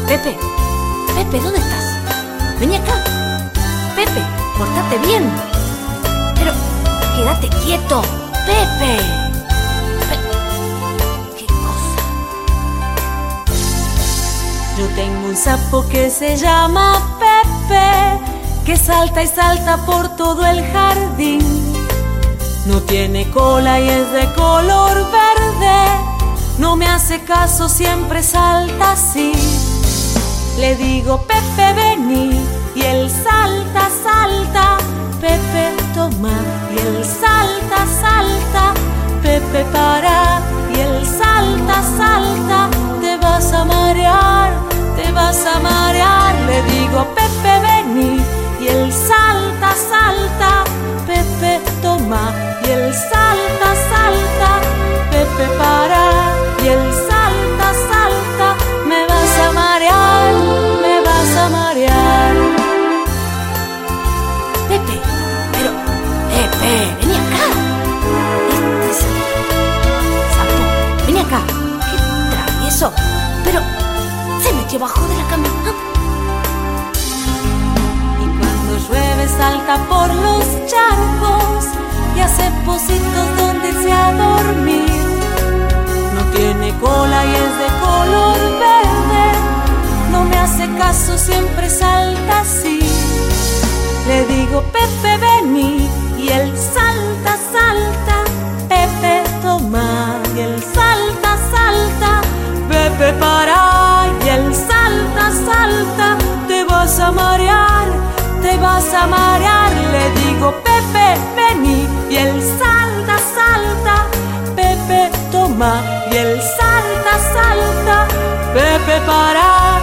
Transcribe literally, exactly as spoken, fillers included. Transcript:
Pepe, Pepe, ¿dónde estás? Vení acá. Pepe, portate bien. Pero, quédate quieto. Pepe. Pe ¿Qué cosa? Yo tengo un sapo que se llama Pepe, que salta y salta por todo el jardín. No tiene cola y es de color verde. No me hace caso, siempre salta así. Le digo, Pepe, vení, y él salta, salta. Pepe, toma, y él salta, salta. Pepe, para, y él salta, salta. Te vas a marear, te vas a marear. Le digo, Pepe, vení, y él salta, salta. Pepe, toma, y él salta, salta. Pepe, para, y él salta, salta. Me vas a marear, me vas a marear. Pepe, pero, Pepe, vení acá. Este es sapo, vení acá. Qué travieso. Pero, se metió abajo de la cama. Y cuando llueve salta por los charcos y hace pocitos donde irse a dormir. No tiene cola y es de color verde. No me hace caso, siempre salta así. Le digo, Pepe, vení, y él salta, salta. Pepe, toma, y él salta, salta. Pepe, para, y él salta, salta. Te vas a marear, te vas a marear. Le digo, Pepe, vení, y él salta, salta. Pepe, toma, y él salta, salta. Pepe, para.